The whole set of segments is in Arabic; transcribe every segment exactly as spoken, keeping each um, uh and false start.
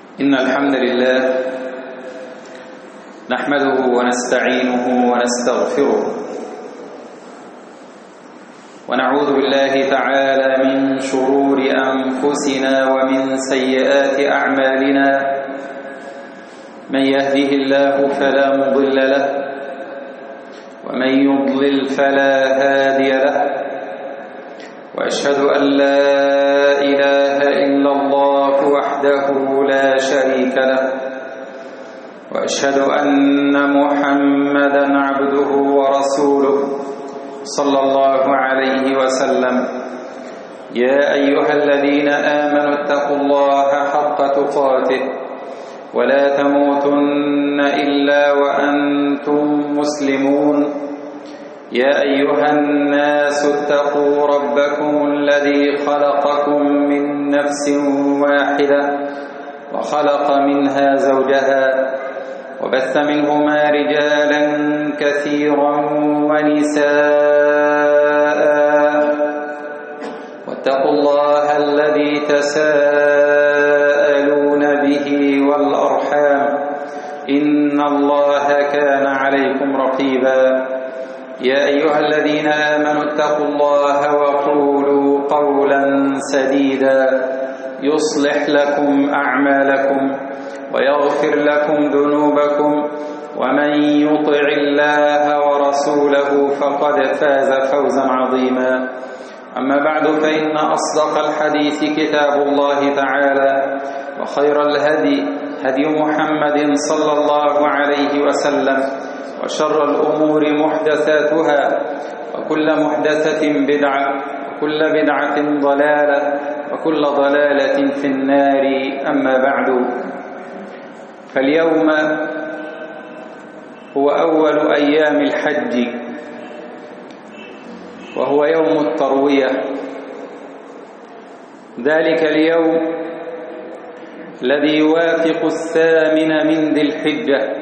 إن الحمد لله نحمده ونستعينه ونستغفره ونعوذ بالله تعالى من شرور أنفسنا ومن سيئات أعمالنا. من يهده الله فلا مضل له ومن يضلل فلا هادي له، وأشهد أن لا إله إلا الله وحده لا شريك له، وأشهد أن محمدًا عبده ورسوله صلى الله عليه وسلم. يا أيها الذين آمنوا اتقوا الله حق تقاته ولا تموتن إلا وأنتم مسلمون. يا أيها الناس اتقوا ربكم الذي خلقكم من نفس واحدة وخلق منها زوجها وبث منهما رجالا كثيرا ونساء، واتقوا الله الذي تساءلون به والأرحام إن الله كان عليكم رقيبا. يا أيها الذين آمنوا اتقوا الله وقولوا قولا سديدا يصلح لكم أعمالكم ويغفر لكم ذنوبكم، ومن يطع الله ورسوله فقد فاز فوزا عظيما. أما بعد، فإن أصدق الحديث كتاب الله تعالى، وخير الهدي هدي محمد صلى الله عليه وسلم، وشر الأمور محدثاتها، وكل محدثة بدعة، وكل بدعة ضلالة، وكل ضلالة في النار. أما بعد، فاليوم هو أول أيام الحج، وهو يوم التروية. ذلك اليوم الذي يوافق الثامن من ذي الحجة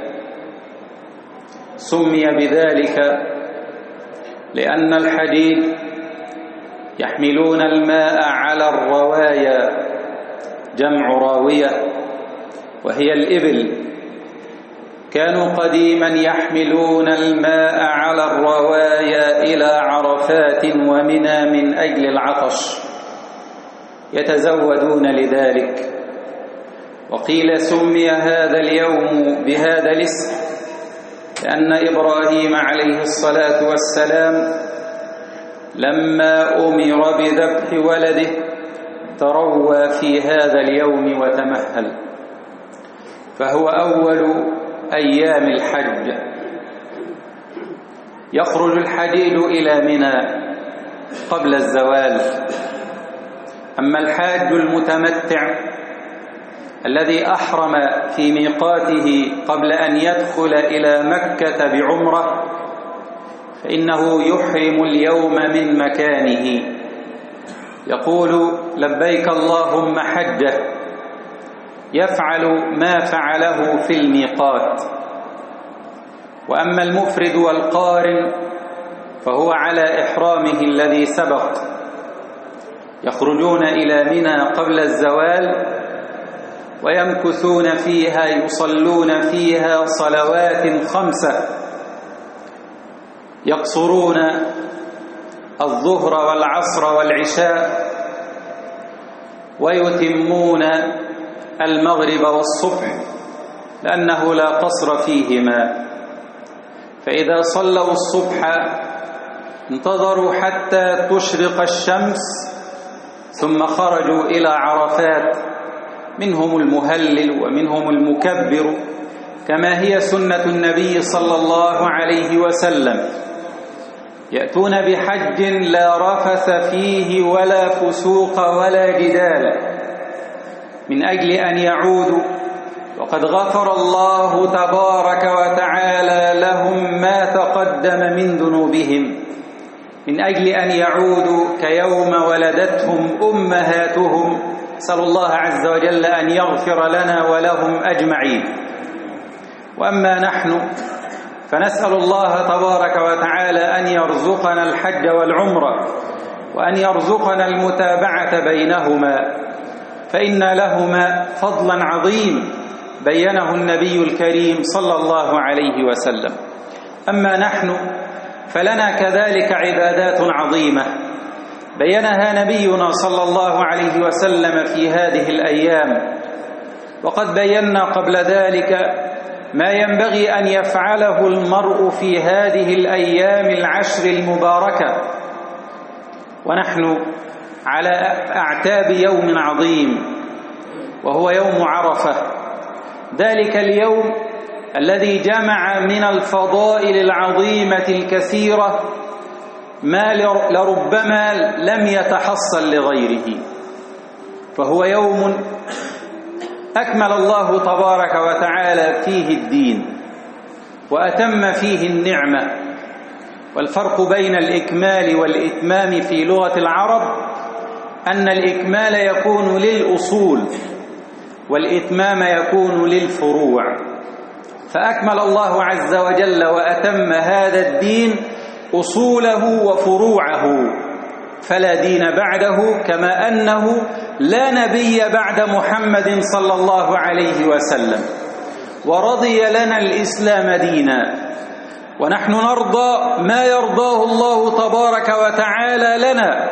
سمي بذلك لأن الحجيج يحملون الماء على الروايا، جمع راوية وهي الإبل. كانوا قديما يحملون الماء على الروايا إلى عرفات ومنى من أجل العطش، يتزودون لذلك. وقيل سمي هذا اليوم بهذا الاسم لأن إبراهيم عليه الصلاة والسلام لما أمر بذبح ولده تروى في هذا اليوم وتمهل، فهو أول أيام الحج. يخرج الحجيج إلى منى قبل الزوال. أما الحاج المتمتع الذي أحرم في ميقاته قبل أن يدخل إلى مكة بعمرة فإنه يحرم اليوم من مكانه، يقول لبيك اللهم حجة، يفعل ما فعله في الميقات. وأما المفرد والقارن فهو على إحرامه الذي سبق، يخرجون إلى منى قبل الزوال ويمكثون فيها، يصلون فيها صلوات خمسة، يقصرون الظهر والعصر والعشاء، ويتمون المغرب والصبح لأنه لا قصر فيهما. فإذا صلوا الصبح انتظروا حتى تشرق الشمس ثم خرجوا إلى عرفات، منهم المهلل ومنهم المكبر، كما هي سنة النبي صلى الله عليه وسلم. يأتون بحج لا رفث فيه ولا فسوق ولا جدال من أجل أن يعودوا، وقد غفر الله تبارك وتعالى لهم ما تقدم من ذنوبهم، من أجل أن يعودوا كيوم ولدتهم أمهاتهم. نسأل الله عز وجل أن يغفر لنا ولهم أجمعين. وأما نحن فنسأل الله تبارك وتعالى أن يرزقنا الحج والعمرة، وأن يرزقنا المتابعة بينهما، فإن لهما فضلا عظيم بينه النبي الكريم صلى الله عليه وسلم. أما نحن فلنا كذلك عبادات عظيمة بينها نبينا صلى الله عليه وسلم في هذه الأيام، وقد بينا قبل ذلك ما ينبغي أن يفعله المرء في هذه الأيام العشر المباركة، ونحن على أعتاب يوم عظيم وهو يوم عرفة، ذلك اليوم الذي جمع من الفضائل العظيمة الكثيرة ما لربما لم يتحصل لغيره، فهو يوم أكمل الله تبارك وتعالى فيه الدين وأتم فيه النعمة. والفرق بين الإكمال والإتمام في لغة العرب أن الإكمال يكون للأصول والإتمام يكون للفروع، فأكمل الله عز وجل وأتم هذا الدين أصوله وفروعه، فلا دين بعده، كما أنه لا نبي بعد محمد صلى الله عليه وسلم. ورضي لنا الإسلام دينا، ونحن نرضى ما يرضاه الله تبارك وتعالى لنا،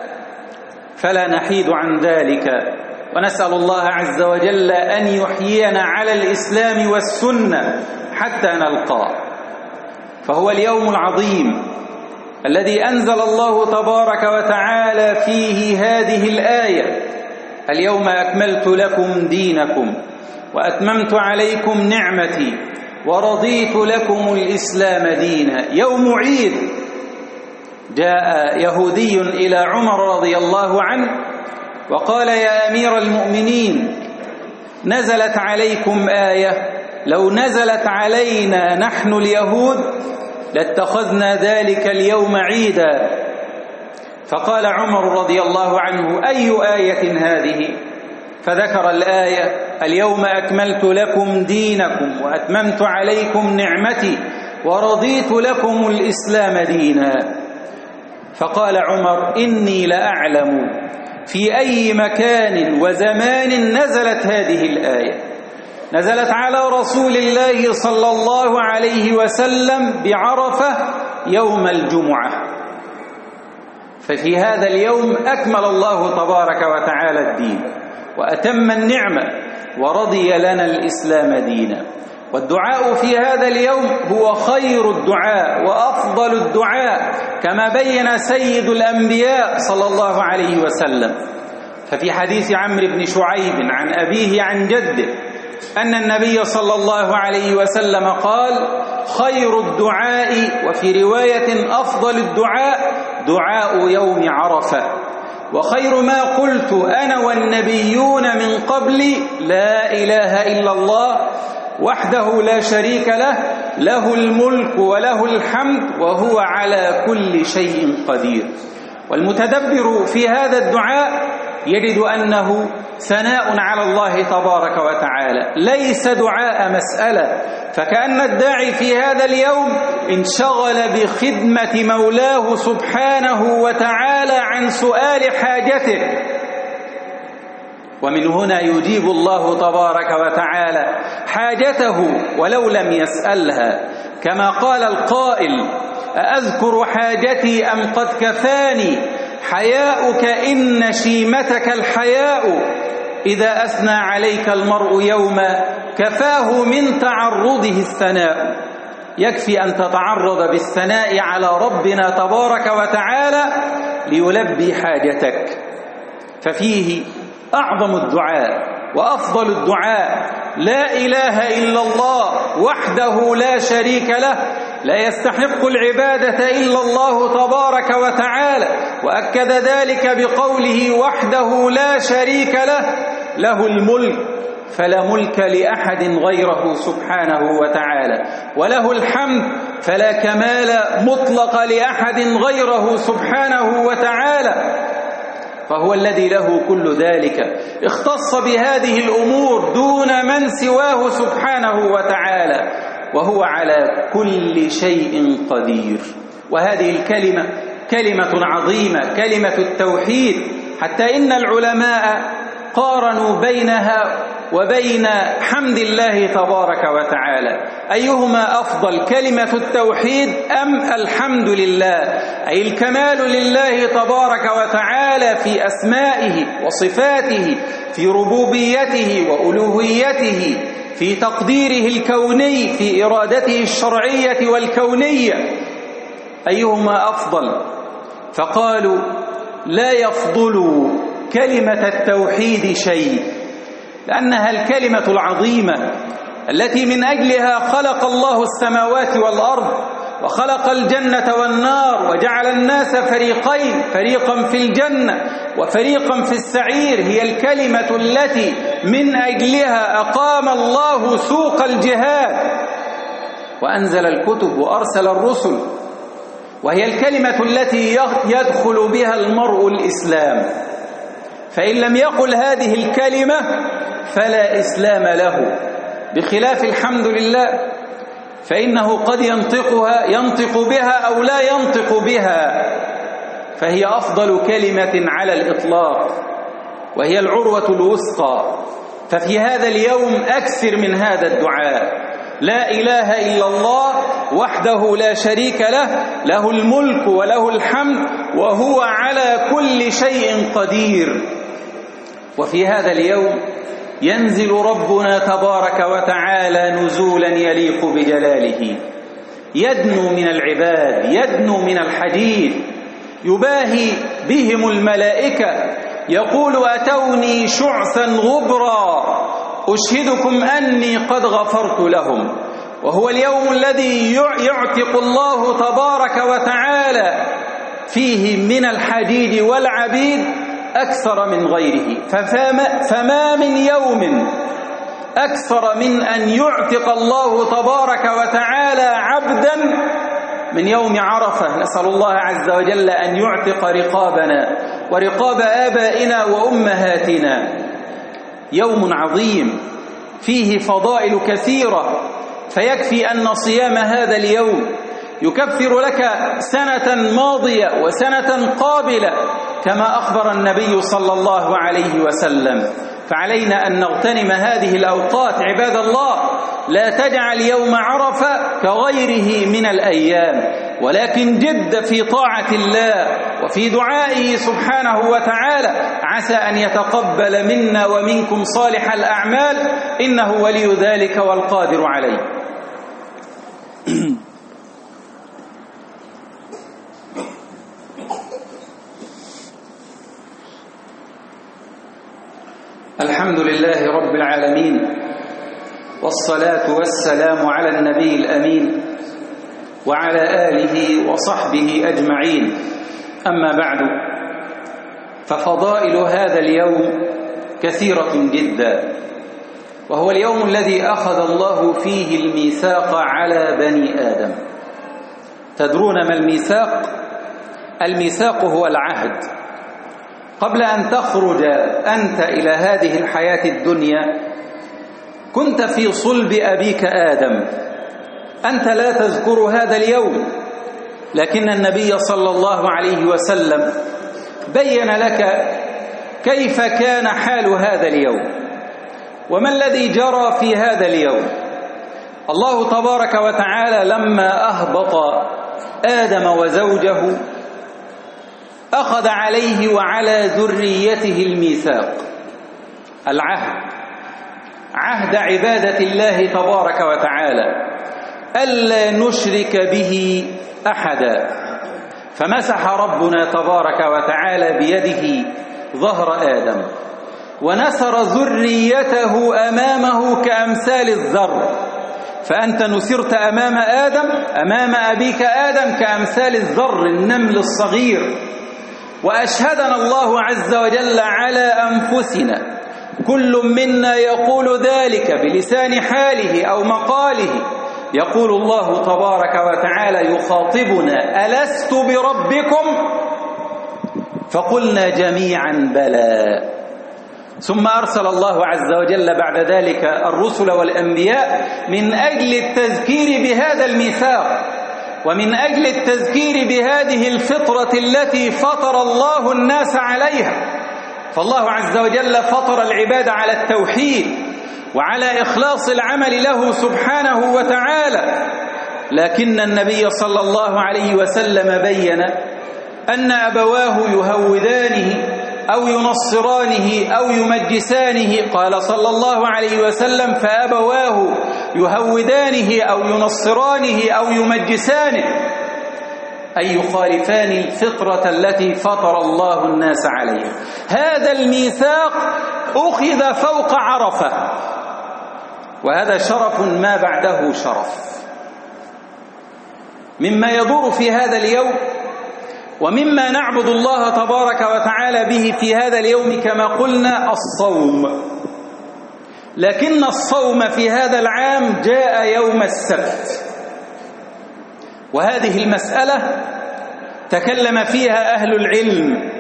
فلا نحيد عن ذلك، ونسأل الله عز وجل أن يحيينا على الإسلام والسنة حتى نلقاه. فهو اليوم العظيم الذي أنزل الله تبارك وتعالى فيه هذه الآية: اليوم أكملت لكم دينكم وأتممت عليكم نعمتي ورضيت لكم الإسلام دينا. يوم عيد. جاء يهودي إلى عمر رضي الله عنه وقال: يا أمير المؤمنين، نزلت عليكم آية لو نزلت علينا نحن اليهود لاتخذنا ذلك اليوم عيدا. فقال عمر رضي الله عنه: أي آية هذه؟ فذكر الآية: اليوم أكملت لكم دينكم وأتممت عليكم نعمتي ورضيت لكم الإسلام دينا. فقال عمر: إني لأعلم في أي مكان وزمان نزلت هذه الآية. نزلت على رسول الله صلى الله عليه وسلم بعرفة يوم الجمعة، ففي هذا اليوم أكمل الله تبارك وتعالى الدين وأتم النعمة ورضي لنا الإسلام دينا. والدعاء في هذا اليوم هو خير الدعاء وأفضل الدعاء، كما بين سيد الأنبياء صلى الله عليه وسلم. ففي حديث عمرو بن شعيب عن أبيه عن جده أن النبي صلى الله عليه وسلم قال: خير الدعاء، وفي رواية أفضل الدعاء، دعاء يوم عرفة، وخير ما قلت أنا والنبيون من قبلي لا إله إلا الله وحده لا شريك له، له الملك وله الحمد وهو على كل شيء قدير. والمتدبر في هذا الدعاء يجد أنه ثناء على الله تبارك وتعالى، ليس دعاء مسألة، فكأن الداعي في هذا اليوم انشغل بخدمة مولاه سبحانه وتعالى عن سؤال حاجته، ومن هنا يجيب الله تبارك وتعالى حاجته ولو لم يسألها، كما قال القائل: أأذكر حاجتي أم قد كفاني حياؤك إن شيمتك الحياء، إذا أثنى عليك المرء يوما كفاه من تعرضه الثناء. يكفي أن تتعرض بالثناء على ربنا تبارك وتعالى ليلبي حاجتك. ففيه أعظم الدعاء وأفضل الدعاء: لا إله إلا الله وحده لا شريك له، لا يستحق العبادة إلا الله تبارك وتعالى، وأكد ذلك بقوله: وحده لا شريك له، له الملك فلا ملك لأحد غيره سبحانه وتعالى، وله الحمد فلا كمال مطلق لأحد غيره سبحانه وتعالى، فهو الذي له كل ذلك، اختص بهذه الأمور دون من سواه سبحانه وتعالى، وهو على كل شيء قدير. وهذه الكلمة كلمة عظيمة، كلمة التوحيد، حتى إن العلماء قارنوا بينها وبين حمد الله تبارك وتعالى، أيهما أفضل، كلمة التوحيد أم الحمد لله؟ أي الكمال لله تبارك وتعالى في أسمائه وصفاته، في ربوبيته وألوهيته، في تقديره الكوني، في إرادته الشرعية والكونية، أيهما أفضل؟ فقالوا لا يفضل كلمة التوحيد شيء، لأنها الكلمة العظيمة التي من أجلها خلق الله السماوات والأرض وخلق الجنة والنار وجعل الناس فريقين، فريقا في الجنة وفريقا في السعير. هي الكلمة التي من أجلها أقام الله سوق الجهاد وأنزل الكتب وأرسل الرسل، وهي الكلمة التي يدخل بها المرء الإسلام، فإن لم يقل هذه الكلمة فلا إسلام له، بخلاف الحمد لله فإنه قد ينطقها ينطق بها أو لا ينطق بها، فهي أفضل كلمة على الإطلاق، وهي العروة الوثقى. ففي هذا اليوم أكثر من هذا الدعاء: لا إله إلا الله وحده لا شريك له، له الملك وله الحمد وهو على كل شيء قدير. وفي هذا اليوم ينزل ربنا تبارك وتعالى نزولا يليق بجلاله، يدنو من العباد، يدنو من الحديث، يباهي بهم الملائكة، يقول: أتوني شعثا غبرا أشهدكم أني قد غفرت لهم. وهو اليوم الذي يعتق الله تبارك وتعالى فيه من الحديد والعبيد أكثر من غيره، فما, فما من يوم أكثر من أن يعتق الله تبارك وتعالى عبدا من يوم عرفة. نسأل الله عز وجل أن يعتق رقابنا ورقاب آبائنا وأمهاتنا. يوم عظيم فيه فضائل كثيرة، فيكفي أن صيام هذا اليوم يكفر لك سنة ماضية وسنة قابلة، كما أخبر النبي صلى الله عليه وسلم. فعلينا أن نغتنم هذه الأوقات عباد الله، لا تجعل يوم عرفة كغيره من الأيام، ولكن جد في طاعة الله وفي دعائه سبحانه وتعالى، عسى أن يتقبل منا ومنكم صالح الأعمال، إنه ولي ذلك والقادر عليه. الحمد لله رب العالمين، والصلاة والسلام على النبي الأمين وعلى آله وصحبه أجمعين. أما بعد، ففضائل هذا اليوم كثيرة جدا، وهو اليوم الذي أخذ الله فيه الميثاق على بني آدم. تدرون ما الميثاق؟ الميثاق هو العهد. قبل أن تخرج أنت إلى هذه الحياة الدنيا كنت في صلب أبيك آدم، أنت لا تذكر هذا اليوم، لكن النبي صلى الله عليه وسلم بين لك كيف كان حال هذا اليوم وما الذي جرى في هذا اليوم. الله تبارك وتعالى لما أهبط آدم وزوجه أخذ عليه وعلى ذريته الميثاق، العهد، عهد عبادة الله تبارك وتعالى، ألا نشرك به أحدا. فمسح ربنا تبارك وتعالى بيده ظهر آدم ونسر ذريته أمامه كأمثال الذر، فأنت نسرت أمام آدم، أمام أبيك آدم كأمثال الذر، النمل الصغير. وأشهدنا الله عز وجل على أنفسنا، كل منا يقول ذلك بلسان حاله أو مقاله. يقول الله تبارك وتعالى يخاطبنا: ألست بربكم؟ فقلنا جميعا بلى. ثم أرسل الله عز وجل بعد ذلك الرسل والأنبياء من أجل التذكير بهذا الميثاق، ومن أجل التذكير بهذه الفطرة التي فطر الله الناس عليها، فالله عز وجل فطر العباد على التوحيد وعلى إخلاص العمل له سبحانه وتعالى، لكن النبي صلى الله عليه وسلم بين أن أبواه يهودانه أو ينصرانه أو يمجسانه. قال صلى الله عليه وسلم: فأبواه يهودانه أو ينصرانه أو يمجسانه، أي يخالفان الفطرة التي فطر الله الناس عليها. هذا الميثاق أخذ فوق عرفة، وهذا شرف ما بعده شرف. مما يدور في هذا اليوم ومما نعبد الله تبارك وتعالى به في هذا اليوم كما قلنا الصوم، لكن الصوم في هذا العام جاء يوم السبت، وهذه المسألة تكلم فيها أهل العلم،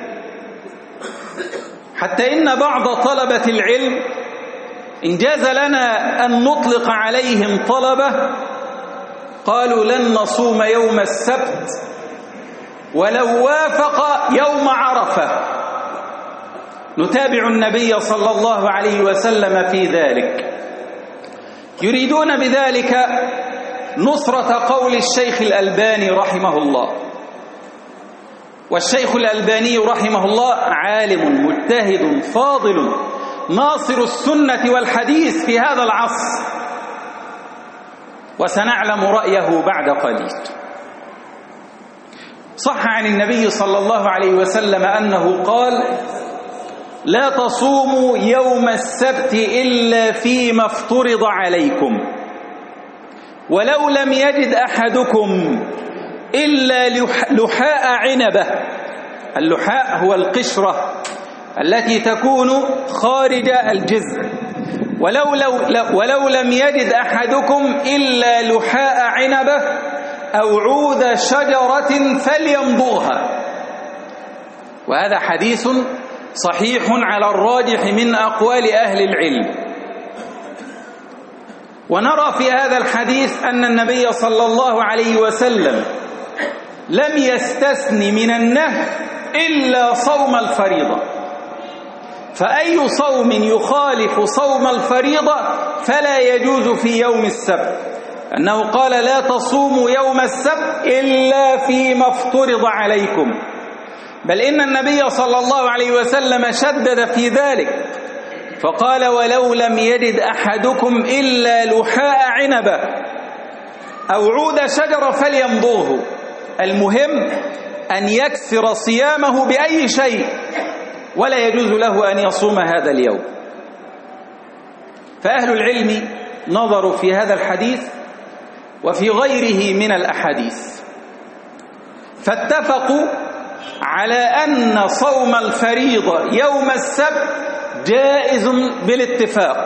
حتى إن بعض طلبة العلم إن جاز لنا أن نطلق عليهم طلبة قالوا: لن نصوم يوم السبت ولو وافق يوم عرفة، نتابع النبي صلى الله عليه وسلم في ذلك. يريدون بذلك نصرة قول الشيخ الألباني رحمه الله، والشيخ الألباني رحمه الله عالم مجتهد فاضل ناصر السنة والحديث في هذا العصر، وسنعلم رأيه بعد قليل. صح عن النبي صلى الله عليه وسلم أنه قال: لا تصوموا يوم السبت إلا فيما افترض عليكم، ولو لم يجد أحدكم إلا لحاء عنبة. اللحاء هو القشرة التي تكون خارج الجذع. ولو, لو ولو لم يجد أحدكم إلا لحاء عنبة أو عود شجرة فليمضغها. وهذا حديث صحيح على الراجح من أقوال أهل العلم. ونرى في هذا الحديث أن النبي صلى الله عليه وسلم لم يستثن من النهي إلا صوم الفريضة، فأي صوم يخالف صوم الفريضة فلا يجوز في يوم السبت، أنه قال: لا تصوموا يوم السبت إلا فيما افترض عليكم، بل إن النبي صلى الله عليه وسلم شدد في ذلك فقال: ولو لم يجد أحدكم إلا لحاء عنبة أو عود شجرة فليمضغه. المهم أن يكسر صيامه بأي شيء، ولا يجوز له أن يصوم هذا اليوم. فأهل العلم نظروا في هذا الحديث وفي غيره من الأحاديث، فاتفقوا على أن صوم الفريضة يوم السبت جائز بالاتفاق.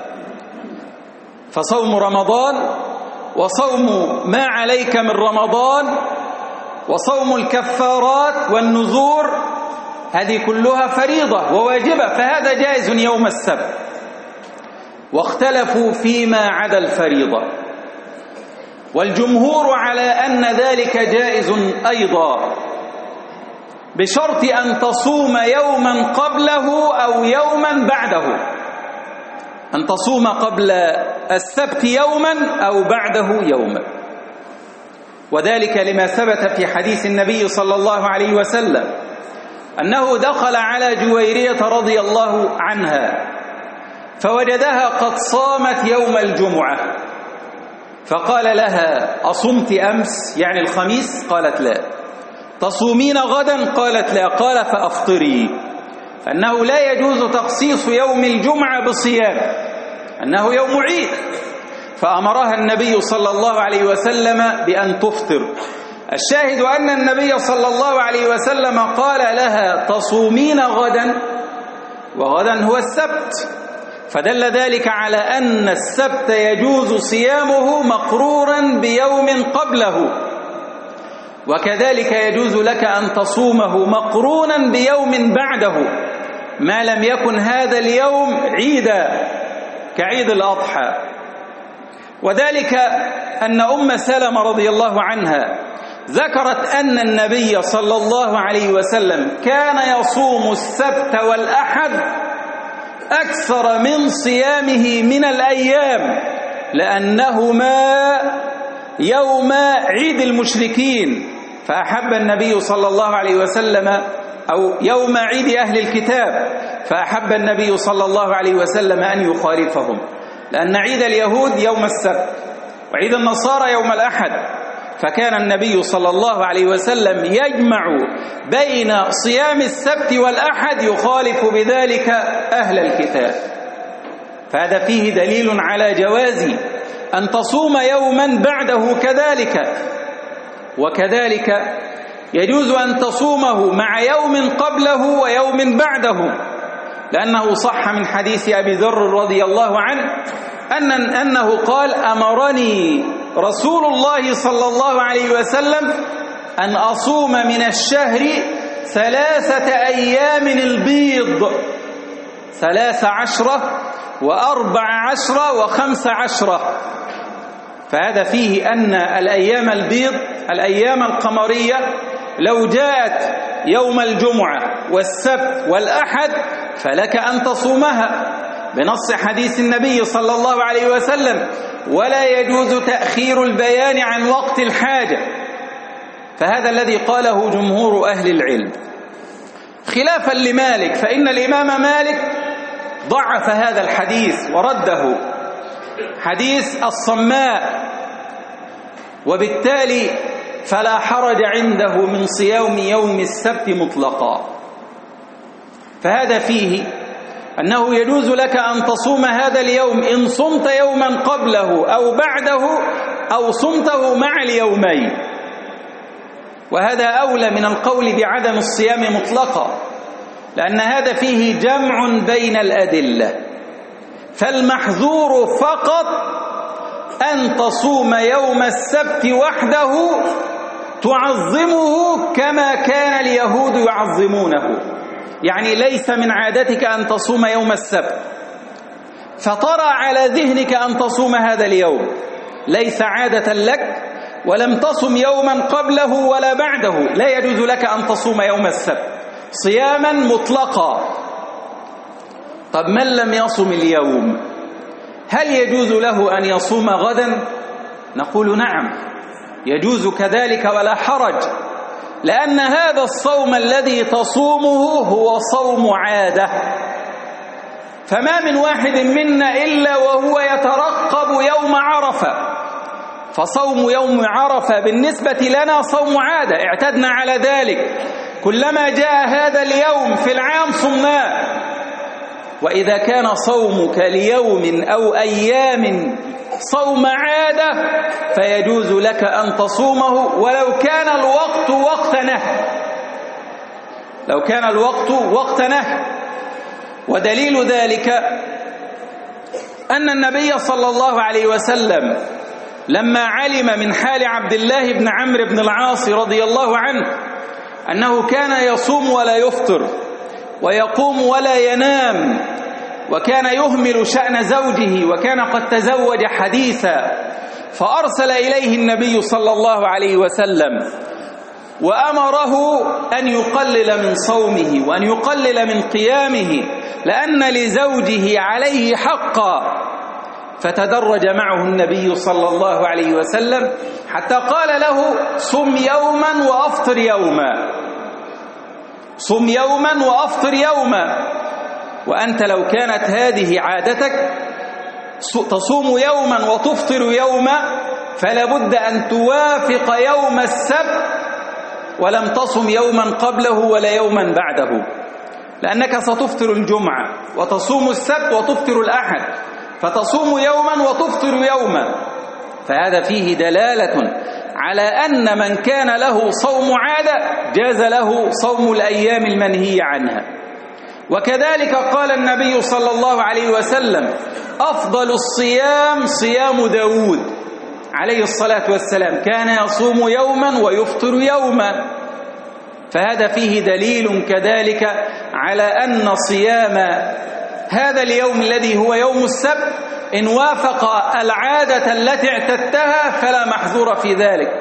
فصوم رمضان وصوم ما عليك من رمضان وصوم الكفارات والنذور هذه كلها فريضة وواجبة، فهذا جائز يوم السبت. واختلفوا فيما عدا الفريضة، والجمهور على أن ذلك جائز أيضا، بشرط أن تصوم يوما قبله أو يوما بعده، أن تصوم قبل السبت يوما أو بعده يوما. وذلك لما ثبت في حديث النبي صلى الله عليه وسلم أنه دخل على جويرية رضي الله عنها فوجدها قد صامت يوم الجمعة، فقال لها: أصمت أمس يعني الخميس؟ قالت: لا. تصومين غدا؟ قالت: لا. قال: فأفطري، فأنه لا يجوز تخصيص يوم الجمعة بصيام، أنه يوم عيد. فأمرها النبي صلى الله عليه وسلم بأن تفطر. الشاهد أن النبي صلى الله عليه وسلم قال لها: تصومين غدا، وغدا هو السبت، فدل ذلك على أن السبت يجوز صيامه مقرورا بيوم قبله، وكذلك يجوز لك أن تصومه مقرونا بيوم بعده ما لم يكن هذا اليوم عيدا كعيد الأضحى. وذلك أن أم سلمة رضي الله عنها ذكرت أن النبي صلى الله عليه وسلم كان يصوم السبت والأحد أكثر من صيامه من الأيام، لأنهما يوم عيد المشركين، فأحب النبي صلى الله عليه وسلم أو يوم عيد أهل الكتاب، فأحب النبي صلى الله عليه وسلم أن يخالفهم، لأن عيد اليهود يوم السبت وعيد النصارى يوم الأحد، فكان النبي صلى الله عليه وسلم يجمع بين صيام السبت والأحد يخالف بذلك أهل الكتاب. فهذا فيه دليل على جواز أن تصوم يوما بعده كذلك، وكذلك يجوز أن تصومه مع يوم قبله ويوم بعده، لأنه صح من حديث أبي ذر رضي الله عنه أن أنه قال: أمرني رسول الله صلى الله عليه وسلم أن أصوم من الشهر ثلاثة أيام البيض، ثلاث عشرة وأربع عشرة وخمس عشرة. فهذا فيه أن الأيام البيض الأيام القمرية لو جاءت يوم الجمعة والسبت والأحد فلك أن تصومها بنص حديث النبي صلى الله عليه وسلم، ولا يجوز تأخير البيان عن وقت الحاجة. فهذا الذي قاله جمهور أهل العلم، خلافا لمالك، فإن الإمام مالك ضعف هذا الحديث ورده، حديث الصماء، وبالتالي فلا حرج عنده من صيام يوم السبت مطلقا. فهذا فيه أنه يجوز لك أن تصوم هذا اليوم إن صمت يوما قبله أو بعده أو صمته مع اليومين، وهذا أولى من القول بعدم الصيام مطلقا، لأن هذا فيه جمع بين الأدلة. فالمحظور فقط أن تصوم يوم السبت وحده تعظمه كما كان اليهود يعظمونه، يعني ليس من عادتك أن تصوم يوم السبت فطرى على ذهنك أن تصوم هذا اليوم، ليس عادة لك ولم تصم يوما قبله ولا بعده، لا يجوز لك أن تصوم يوم السبت صياما مطلقا. طب من لم يصم اليوم هل يجوز له أن يصوم غدا؟ نقول نعم يجوز كذلك ولا حرج، لأن هذا الصوم الذي تصومه هو صوم عادة، فما من واحد منا إلا وهو يترقب يوم عرفة، فصوم يوم عرفة بالنسبة لنا صوم عادة، اعتدنا على ذلك، كلما جاء هذا اليوم في العام صمناه. وإذا كان صومك ليوم أو أيام صوم عادة فيجوز لك أن تصومه ولو كان الوقت وقت نهي، لو كان الوقت وقت نهي. ودليل ذلك أن النبي صلى الله عليه وسلم لما علم من حال عبد الله بن عمرو بن العاص رضي الله عنه أنه كان يصوم ولا يفطر ويقوم ولا ينام، وكان يهمل شأن زوجه، وكان قد تزوج حديثا، فأرسل إليه النبي صلى الله عليه وسلم وأمره أن يقلل من صومه وأن يقلل من قيامه، لأن لزوجه عليه حقا. فتدرج معه النبي صلى الله عليه وسلم حتى قال له: صم يوما وأفطر يوما، صم يوما وأفطر يوما. وأنت لو كانت هذه عادتك تصوم يوما وتفطر يوما فلا بد أن توافق يوم السبت ولم تصم يوما قبله ولا يوما بعده، لأنك ستفطر الجمعة وتصوم السبت وتفطر الأحد، فتصوم يوما وتفطر يوما. فهذا فيه دلالة على أن من كان له صوم عادة جاز له صوم الأيام المنهي عنها. وكذلك قال النبي صلى الله عليه وسلم: أفضل الصيام صيام داود عليه الصلاة والسلام، كان يصوم يوما ويفطر يوما. فهذا فيه دليل كذلك على أن صيام هذا اليوم الذي هو يوم السبت إن وافق العادة التي اعتدتها فلا محظور في ذلك.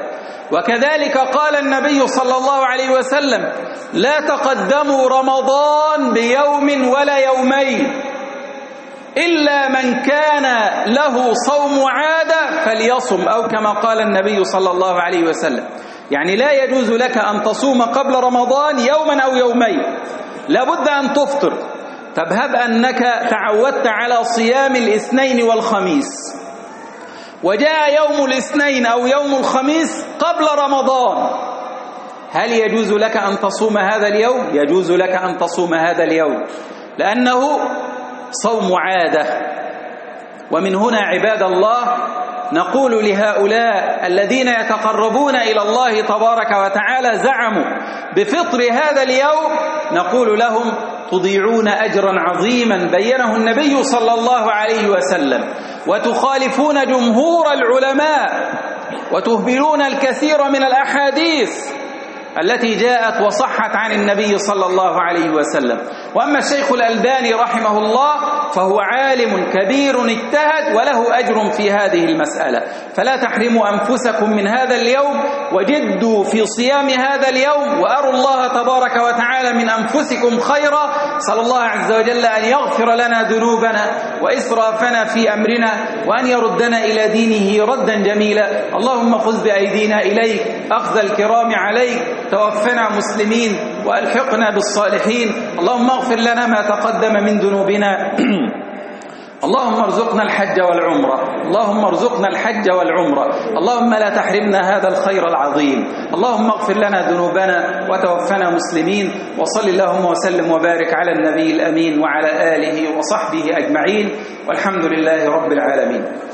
وكذلك قال النبي صلى الله عليه وسلم: لا تقدموا رمضان بيوم ولا يومين إلا من كان له صوم عادة فليصم، أو كما قال النبي صلى الله عليه وسلم. يعني لا يجوز لك أن تصوم قبل رمضان يوما أو يومين، لابد أن تفطر. طب هب أنك تعودت على صيام الاثنين والخميس، وجاء يوم الاثنين أو يوم الخميس قبل رمضان، هل يجوز لك أن تصوم هذا اليوم؟ يجوز لك أن تصوم هذا اليوم، لأنه صوم عادة. ومن هنا عباد الله نقول لهؤلاء الذين يتقربون إلى الله تبارك وتعالى زعموا بفطر هذا اليوم، نقول لهم: تضيعون أجرا عظيما بينه النبي صلى الله عليه وسلم، وتخالفون جمهور العلماء، وتهبلون الكثير من الأحاديث التي جاءت وصحت عن النبي صلى الله عليه وسلم. وأما الشيخ الألباني رحمه الله فهو عالم كبير اجتهد وله أجر في هذه المسألة، فلا تحرموا أنفسكم من هذا اليوم، وجدوا في صيام هذا اليوم، وأروا الله تبارك وتعالى من أنفسكم خيرا. صلى الله عز وجل أن يغفر لنا ذنوبنا وإسرافنا في أمرنا، وأن يردنا إلى دينه ردا جميلا. اللهم خذ بأيدينا إليك أخذ الكرام عليك، توفنا مسلمين وألحقنا بالصالحين. اللهم اغفر لنا ما تقدم من ذنوبنا اللهم ارزقنا الحج والعمرة، اللهم ارزقنا الحج والعمرة، اللهم لا تحرمنا هذا الخير العظيم. اللهم اغفر لنا ذنوبنا وتوفنا مسلمين. وصل اللهم وسلم وبارك على النبي الأمين وعلى آله وصحبه أجمعين، والحمد لله رب العالمين.